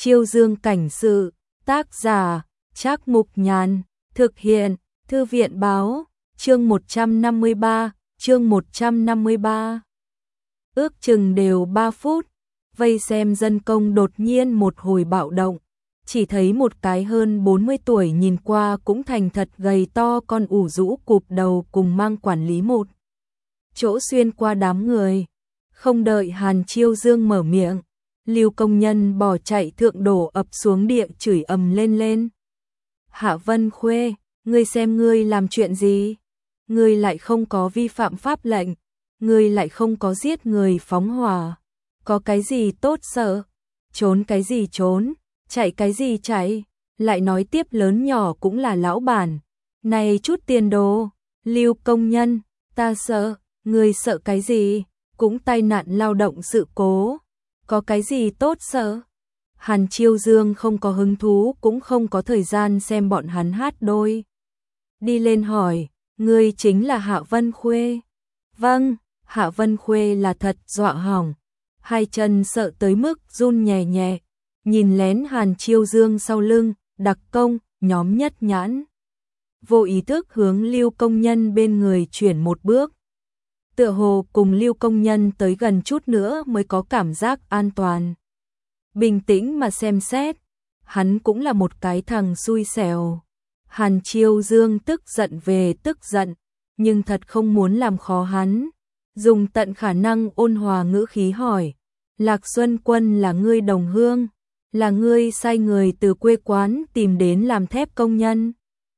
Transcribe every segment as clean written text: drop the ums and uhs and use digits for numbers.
Chiêu Dương cảnh sự, tác giả, Trác Mục Nhàn, thực hiện, Thư viện báo, chương 153. Ước chừng đều 3 phút, vây xem dân công đột nhiên một hồi bạo động, chỉ thấy một cái hơn 40 tuổi nhìn qua cũng thành thật gầy to con ủ rũ cụp đầu cùng mang quản lý một chỗ xuyên qua đám người. Không đợi Hàn Chiêu Dương mở miệng, Lưu công nhân bỏ chạy thượng đổ ập xuống địa chửi ầm lên. Hạ Vân Khuê, ngươi xem ngươi làm chuyện gì? Ngươi lại không có vi phạm pháp lệnh, ngươi lại không có giết người phóng hỏa, có cái gì tốt sợ? Trốn cái gì trốn, chạy cái gì chạy? Lại nói tiếp lớn nhỏ cũng là lão bản. Này chút tiền đồ, Lưu công nhân, ta sợ, ngươi sợ cái gì? Cũng tai nạn lao động sự cố, có cái gì tốt sợ? Hàn Chiêu Dương không có hứng thú cũng không có thời gian xem bọn hắn hát đôi. Đi lên hỏi, ngươi chính là Hạ Vân Khuê? Vâng, Hạ Vân Khuê là thật dọa hỏng, hai chân sợ tới mức run nhẹ, nhìn lén Hàn Chiêu Dương sau lưng, đặc công, nhóm Nhất Nhãn. Vô ý thức hướng Lưu công nhân bên người chuyển một bước. Tựa hồ cùng Lưu công nhân tới gần chút nữa mới có cảm giác an toàn. Bình tĩnh mà xem xét, hắn cũng là một cái thằng xui xẻo. Hàn Chiêu Dương tức giận về tức giận, nhưng thật không muốn làm khó hắn. Dùng tận khả năng ôn hòa ngữ khí hỏi, Lạc Xuân Quân là ngươi đồng hương, là ngươi sai người từ quê quán tìm đến làm thép công nhân?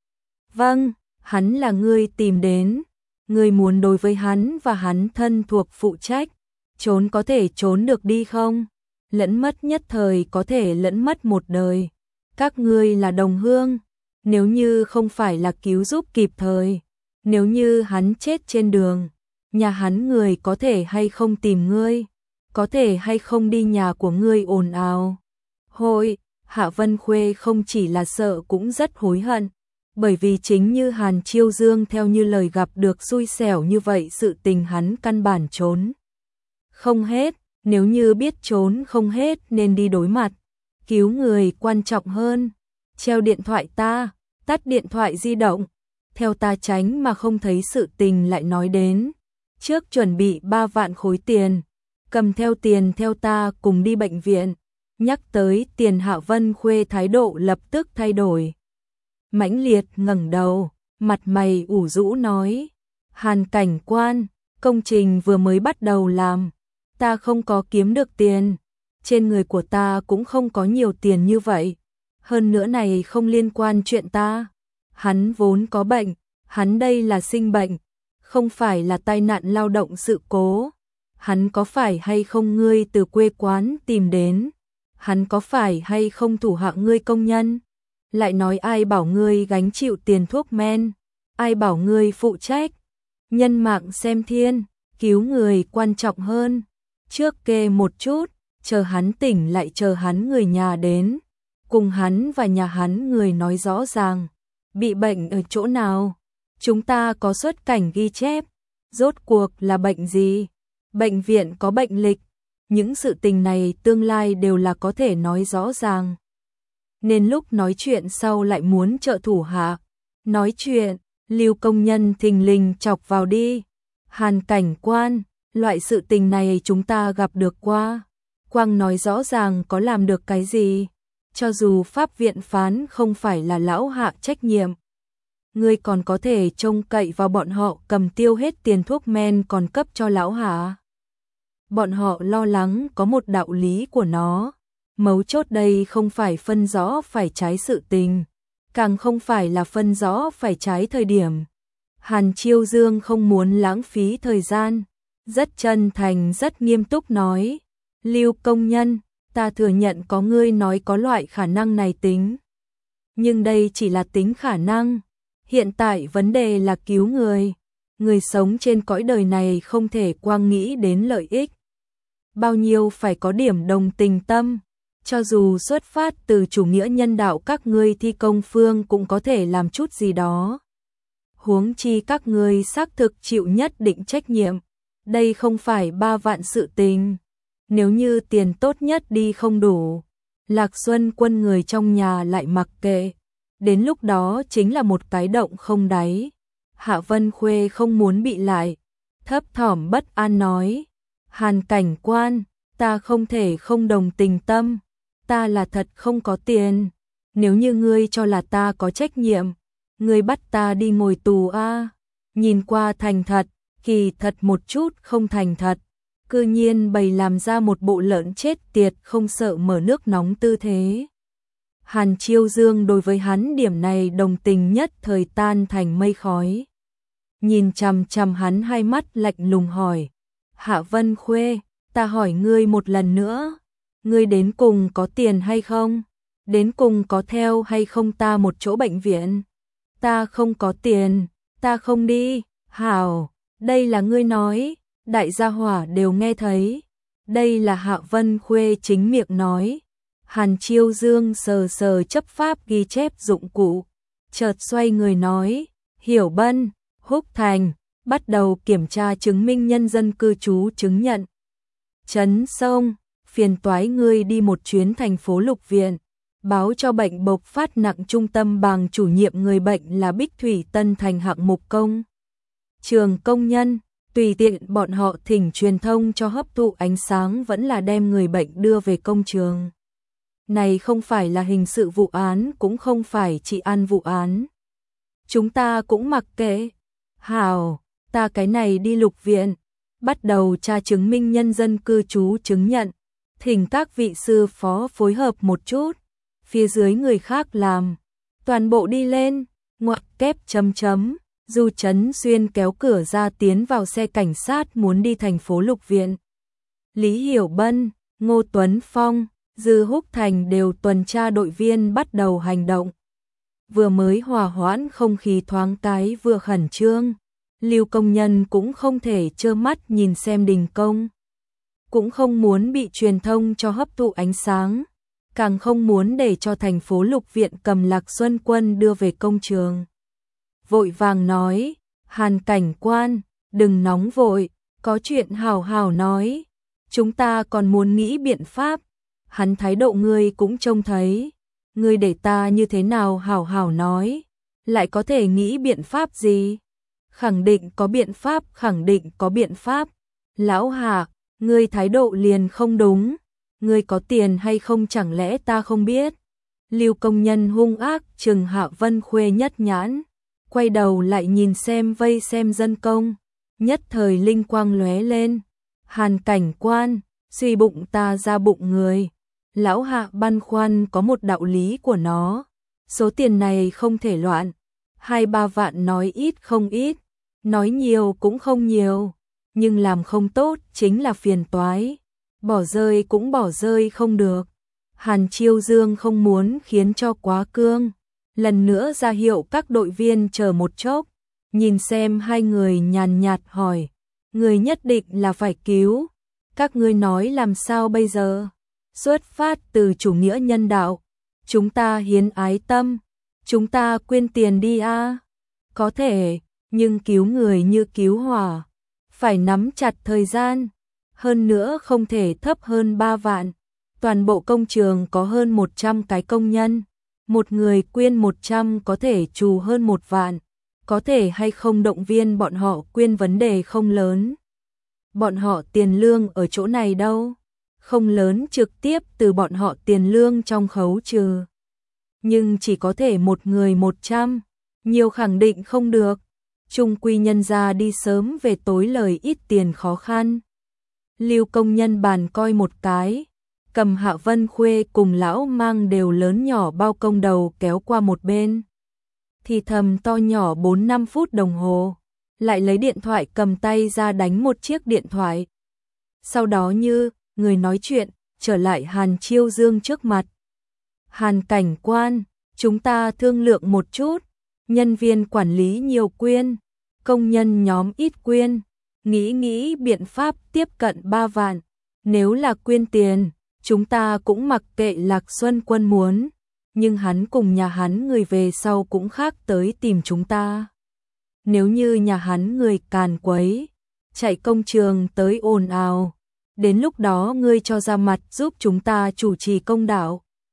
Vâng, hắn là ngươi tìm đến. Ngươi muốn đối với hắn và hắn thân thuộc phụ trách, trốn có thể trốn được đi không? Lẫn mất nhất thời có thể lẫn mất một đời. Các ngươi là đồng hương, nếu như không phải là cứu giúp kịp thời, nếu như hắn chết trên đường, nhà hắn người có thể hay không tìm ngươi, có thể hay không đi nhà của ngươi ồn ào. Hội, Hạ Vân Khuê không chỉ là sợ cũng rất hối hận. Bởi vì chính như Hàn Chiêu Dương theo như lời gặp được xui xẻo như vậy, sự tình hắn căn bản trốn không hết, nếu như biết trốn không hết nên đi đối mặt, cứu người quan trọng hơn. Treo điện thoại ta, tắt điện thoại di động, theo ta tránh mà không thấy sự tình lại nói đến. Trước chuẩn bị 3 vạn khối tiền, cầm theo tiền theo ta cùng đi bệnh viện. Nhắc tới tiền, Hạ Vân Khuê thái độ lập tức thay đổi. Mãnh liệt ngẩng đầu, mặt mày ủ rũ nói, Hàn cảnh quan, công trình vừa mới bắt đầu làm, ta không có kiếm được tiền, trên người của ta cũng không có nhiều tiền như vậy, hơn nữa này không liên quan chuyện ta. Hắn vốn có bệnh, hắn đây là sinh bệnh, không phải là tai nạn lao động sự cố. Hắn có phải hay không ngươi từ quê quán tìm đến? Hắn có phải hay không thủ hạ ngươi công nhân? Lại nói ai bảo ngươi gánh chịu tiền thuốc men, ai bảo ngươi phụ trách, nhân mạng xem thiên, cứu người quan trọng hơn. Trước kê một chút, chờ hắn tỉnh lại chờ hắn người nhà đến, cùng hắn và nhà hắn người nói rõ ràng, bị bệnh ở chỗ nào, chúng ta có xuất cảnh ghi chép, rốt cuộc là bệnh gì, bệnh viện có bệnh lịch, những sự tình này tương lai đều là có thể nói rõ ràng. Nên lúc nói chuyện sau lại muốn trợ thủ hạ. Nói chuyện, Lưu công nhân thình lình chọc vào đi. Hàn cảnh quan, loại sự tình này chúng ta gặp được qua. Quang nói rõ ràng có làm được cái gì. Cho dù pháp viện phán không phải là lão Hạ trách nhiệm, ngươi còn có thể trông cậy vào bọn họ cầm tiêu hết tiền thuốc men còn cấp cho lão Hạ. Bọn họ lo lắng có một đạo lý của nó. Mấu chốt đây không phải phân rõ phải trái sự tình, càng không phải là phân rõ phải trái thời điểm. Hàn Chiêu Dương không muốn lãng phí thời gian, rất chân thành rất nghiêm túc nói, Lưu công nhân, ta thừa nhận có ngươi nói có loại khả năng này tính. Nhưng đây chỉ là tính khả năng, hiện tại vấn đề là cứu người. Người sống trên cõi đời này không thể quang nghĩ đến lợi ích. Bao nhiêu phải có điểm đồng tình tâm. Cho dù xuất phát từ chủ nghĩa nhân đạo các ngươi thi công phương cũng có thể làm chút gì đó. Huống chi các ngươi xác thực chịu nhất định trách nhiệm. Đây không phải 3 vạn sự tình. Nếu như tiền tốt nhất đi không đủ, Lạc Xuân Quân người trong nhà lại mặc kệ. Đến lúc đó chính là một cái động không đáy. Hạ Vân Khuê không muốn bị lại, thấp thỏm bất an nói, Hàn cảnh quan, ta không thể không đồng tình tâm, ta là thật không có tiền, nếu như ngươi cho là ta có trách nhiệm, ngươi bắt ta đi ngồi tù a. Nhìn qua thành thật, kỳ thật một chút không thành thật, cư nhiên bày làm ra một bộ lợn chết tiệt không sợ mở nước nóng tư thế. Hàn Chiêu Dương đối với hắn điểm này đồng tình nhất thời tan thành mây khói. Nhìn chằm chằm hắn hai mắt lạnh lùng hỏi, Hạ Vân Khuê, ta hỏi ngươi một lần nữa, ngươi đến cùng có tiền hay không? Đến cùng có theo hay không ta một chỗ bệnh viện? Ta không có tiền, ta không đi. Hảo, đây là ngươi nói, đại gia hỏa đều nghe thấy. Đây là Hạ Vân Khuê chính miệng nói. Hàn Chiêu Dương sờ sờ chấp pháp ghi chép dụng cụ, chợt xoay người nói, Hiểu Bân, Húc Thành, bắt đầu kiểm tra chứng minh nhân dân cư trú chứng nhận. Trấn Sông, phiền toái ngươi đi một chuyến thành phố Lục Viện, báo cho bệnh bộc phát nặng trung tâm bằng chủ nhiệm người bệnh là Bích Thủy Tân thành hạng mục công trường công nhân, tùy tiện bọn họ thỉnh truyền thông cho hấp thụ ánh sáng vẫn là đem người bệnh đưa về công trường. Này không phải là hình sự vụ án cũng không phải trị an vụ án. Chúng ta cũng mặc kệ. Hảo, ta cái này đi Lục Viện, bắt đầu tra chứng minh nhân dân cư trú chứng nhận, thỉnh các vị sư phó phối hợp một chút, phía dưới người khác làm, toàn bộ đi lên, ngoặc kép chấm chấm, Du Trấn Xuyên kéo cửa ra tiến vào xe cảnh sát muốn đi thành phố Lục Viện. Lý Hiểu Bân, Ngô Tuấn Phong, Dư Húc Thành đều tuần tra đội viên bắt đầu hành động. Vừa mới hòa hoãn không khí thoáng cái vừa khẩn trương, Lưu công nhân cũng không thể trơ mắt nhìn xem đình công. Cũng không muốn bị truyền thông cho hấp thụ ánh sáng, càng không muốn để cho thành phố Lục Viện cầm Lạc Xuân Quân đưa về công trường. Vội vàng nói, Hàn cảnh quan, đừng nóng vội, có chuyện hảo hảo nói, chúng ta còn muốn nghĩ biện pháp. Hắn thái độ ngươi cũng trông thấy, ngươi để ta như thế nào hảo hảo nói, lại có thể nghĩ biện pháp gì? Khẳng định có biện pháp, khẳng định có biện pháp. Lão Hạ, ngươi thái độ liền không đúng, ngươi có tiền hay không chẳng lẽ ta không biết? Lưu công nhân hung ác trừng Hạ Vân Khuê nhất nhãn, quay đầu lại nhìn xem vây xem dân công, nhất thời linh quang lóe lên. Hàn cảnh quan, suy bụng ta ra bụng người. Lão Hạ băn khoăn có một đạo lý của nó, số tiền này không thể loạn, 2-3 vạn nói ít không ít, nói nhiều cũng không nhiều, nhưng làm không tốt chính là phiền toái, bỏ rơi cũng bỏ rơi không được. Hàn Chiêu Dương không muốn khiến cho quá cương, lần nữa ra hiệu các đội viên chờ một chốc, nhìn xem hai người nhàn nhạt hỏi, người nhất định là phải cứu, các ngươi nói làm sao bây giờ? Xuất phát từ chủ nghĩa nhân đạo, chúng ta hiến ái tâm, chúng ta quyên tiền đi a. Có thể, nhưng cứu người như cứu hỏa, phải nắm chặt thời gian, hơn nữa không thể thấp hơn 3 vạn. Toàn bộ công trường có hơn 100 cái công nhân, một người quyên 100 có thể trù hơn 1 vạn, có thể hay không động viên bọn họ quyên vấn đề không lớn. Bọn họ tiền lương ở chỗ này đâu? Không lớn trực tiếp từ bọn họ tiền lương trong khấu trừ. Nhưng chỉ có thể một người 100, nhiều khẳng định không được. Trung quy nhân ra đi sớm về tối lời ít tiền khó khăn. Lưu công nhân bàn coi một cái, cầm Hạ Vân Khuê cùng lão mang đều lớn nhỏ bao công đầu kéo qua một bên. Thì thầm to nhỏ 4-5 phút đồng hồ, lại lấy điện thoại cầm tay ra đánh một chiếc điện thoại. Sau đó như người nói chuyện, trở lại Hàn Chiêu Dương trước mặt. Hàn cảnh quan, chúng ta thương lượng một chút, nhân viên quản lý nhiều quyên, công nhân nhóm ít quyên, nghĩ biện pháp tiếp cận 3 vạn, nếu là quyên tiền, chúng ta cũng mặc kệ Lạc Xuân Quân muốn, nhưng hắn cùng nhà hắn người về sau cũng khác tới tìm chúng ta. Nếu như nhà hắn người càn quấy, chạy công trường tới ồn ào, đến lúc đó ngươi cho ra mặt giúp chúng ta chủ trì công đạo,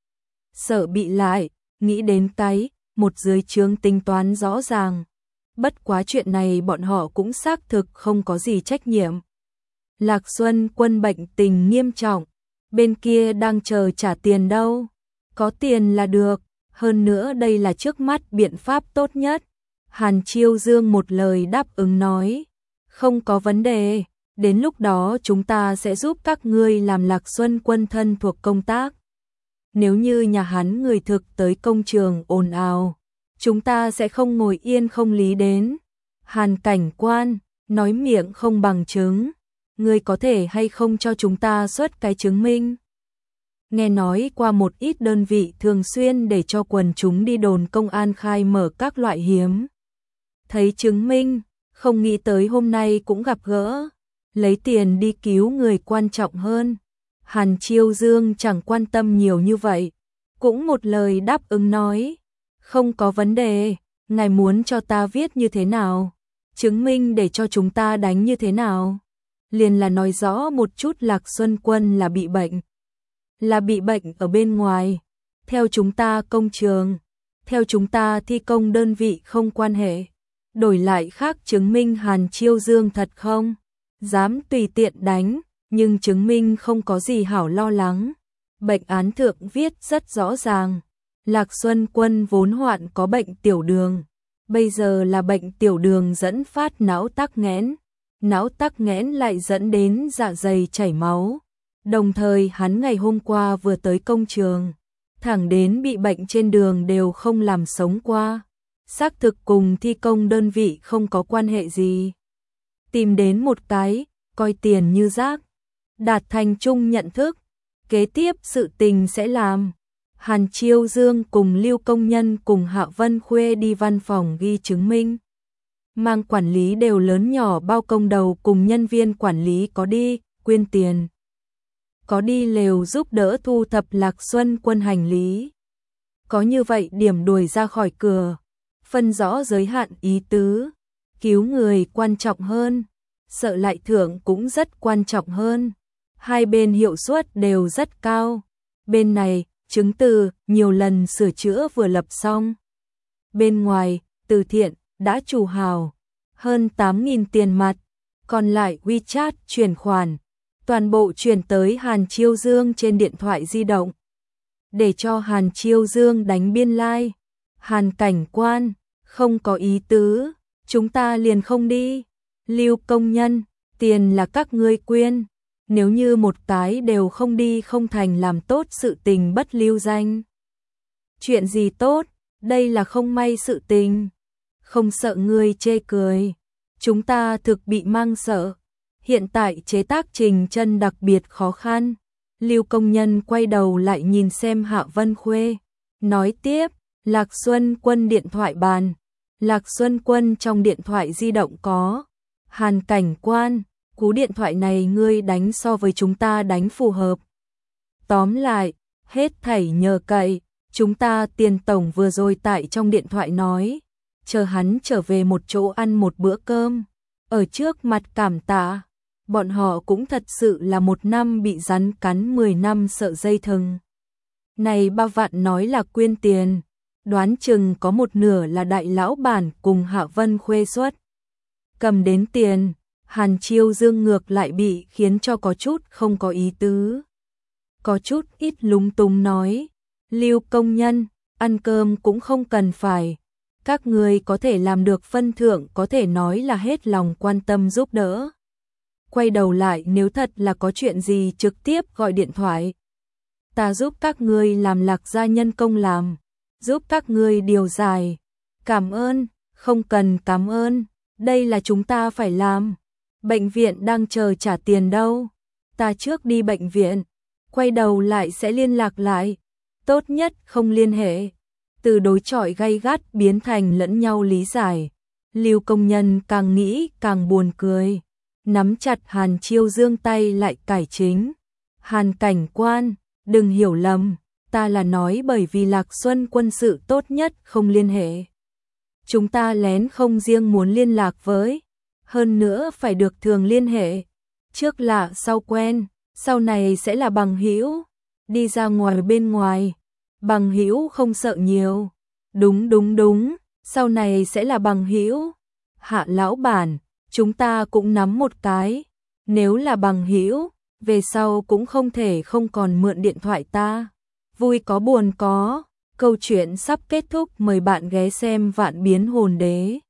sợ bị lại, nghĩ đến cái, một dưới trướng tính toán rõ ràng. Bất quá chuyện này bọn họ cũng xác thực không có gì trách nhiệm. Lạc Xuân Quân bệnh tình nghiêm trọng, bên kia đang chờ trả tiền đâu. Có tiền là được, hơn nữa đây là trước mắt biện pháp tốt nhất. Hàn Chiêu Dương một lời đáp ứng nói, không có vấn đề, đến lúc đó chúng ta sẽ giúp các ngươi làm Lạc Xuân Quân thân thuộc công tác. Nếu như nhà hắn người thực tới công trường ồn ào, chúng ta sẽ không ngồi yên không lý đến. Hàn Cảnh Quan, nói miệng không bằng chứng, ngươi có thể hay không cho chúng ta xuất cái chứng minh? Nghe nói qua một ít đơn vị thường xuyên để cho quần chúng đi đồn công an khai mở các loại hiếm thấy chứng minh, không nghĩ tới hôm nay cũng gặp gỡ, lấy tiền đi cứu người quan trọng hơn. Hàn Chiêu Dương chẳng quan tâm nhiều như vậy, cũng một lời đáp ứng nói, không có vấn đề, ngài muốn cho ta viết như thế nào, chứng minh để cho chúng ta đánh như thế nào, liền là nói rõ một chút Lạc Xuân Quân là bị bệnh ở bên ngoài, theo chúng ta công trường, theo chúng ta thi công đơn vị không quan hệ, đổi lại khác chứng minh Hàn Chiêu Dương thật không dám tùy tiện đánh, nhưng chứng minh không có gì hảo lo lắng. Bệnh án thượng viết rất rõ ràng, Lạc Xuân Quân vốn hoạn có bệnh tiểu đường, bây giờ là bệnh tiểu đường dẫn phát não tắc nghẽn lại dẫn đến dạ dày chảy máu. Đồng thời hắn ngày hôm qua vừa tới công trường, thẳng đến bị bệnh trên đường đều không làm sống qua, xác thực cùng thi công đơn vị không có quan hệ gì. Tìm đến một cái, coi tiền như rác, đạt thành chung nhận thức, kế tiếp sự tình sẽ làm. Hàn Chiêu Dương cùng Lưu Công Nhân cùng Hạ Vân Khuê đi văn phòng ghi chứng minh. Mang quản lý đều lớn nhỏ bao công đầu cùng nhân viên quản lý có đi, quyên tiền. Có đi lều giúp đỡ thu thập Lạc Xuân Quân hành lý. Có như vậy điểm đuổi ra khỏi cửa, phân rõ giới hạn ý tứ, cứu người quan trọng hơn, sợ lại thưởng cũng rất quan trọng hơn. Hai bên hiệu suất đều rất cao. Bên này, chứng từ, nhiều lần sửa chữa vừa lập xong. Bên ngoài, từ thiện, đã chủ hào, hơn 8.000 tiền mặt, còn lại WeChat chuyển khoản, toàn bộ chuyển tới Hàn Chiêu Dương trên điện thoại di động. Để cho Hàn Chiêu Dương đánh biên lai. Hàn Cảnh Quan, không có ý tứ, chúng ta liền không đi. Lưu Công Nhân, tiền là các ngươi quyên. Nếu như một cái đều không đi không thành làm tốt sự tình bất lưu danh. Chuyện gì tốt, đây là không may sự tình. Không sợ ngươi chê cười. Chúng ta thực bị mang sợ. Hiện tại chế tác trình chân đặc biệt khó khăn. Lưu Công Nhân quay đầu lại nhìn xem Hạ Vân Khuê. Nói tiếp, Lạc Xuân Quân điện thoại bàn. Lạc Xuân Quân trong điện thoại di động có. Hàn Cảnh Quan, cú điện thoại này ngươi đánh so với chúng ta đánh phù hợp. Tóm lại, hết thảy nhờ cậy, chúng ta tiền tổng vừa rồi tại trong điện thoại nói, chờ hắn trở về một chỗ ăn một bữa cơm, ở trước mặt cảm tạ, bọn họ cũng thật sự là 1 năm bị rắn cắn 10 năm sợ dây thừng. Này 3 vạn nói là quyên tiền, đoán chừng có một nửa là đại lão bản cùng Hạ Vân Khuê xuất. Cầm đến tiền, Hàn Chiêu Dương ngược lại bị khiến cho có chút không có ý tứ. Có chút ít lúng túng nói, Lưu Công Nhân, ăn cơm cũng không cần phải. Các người có thể làm được phân thưởng có thể nói là hết lòng quan tâm giúp đỡ. Quay đầu lại nếu thật là có chuyện gì trực tiếp gọi điện thoại. Ta giúp các ngươi làm Lạc gia nhân công làm, giúp các ngươi điều giải. Cảm ơn, không cần cảm ơn, đây là chúng ta phải làm. Bệnh viện đang chờ trả tiền đâu. Ta trước đi bệnh viện, quay đầu lại sẽ liên lạc lại. Tốt nhất không liên hệ. Từ đối chọi gay gắt biến thành lẫn nhau lý giải. Lưu Công Nhân càng nghĩ càng buồn cười. Nắm chặt Hàn Chiêu Dương tay lại cải chính. Hàn Cảnh Quan, đừng hiểu lầm. Ta là nói bởi vì Lạc Xuân Quân sự tốt nhất không liên hệ. Chúng ta lén không riêng muốn liên lạc với. Hơn nữa phải được thường liên hệ. Trước lạ sau quen, sau này sẽ là bằng hữu. Đi ra ngoài bên ngoài, Bằng hữu không sợ nhiều. Đúng đúng đúng, sau này sẽ là bằng hữu. Hạ lão bản, chúng ta cũng nắm một cái. Nếu là bằng hữu, về sau cũng không thể không còn mượn điện thoại ta. Vui có buồn có. Câu chuyện sắp kết thúc, mời bạn ghé xem Vạn Biến Hồn Đế.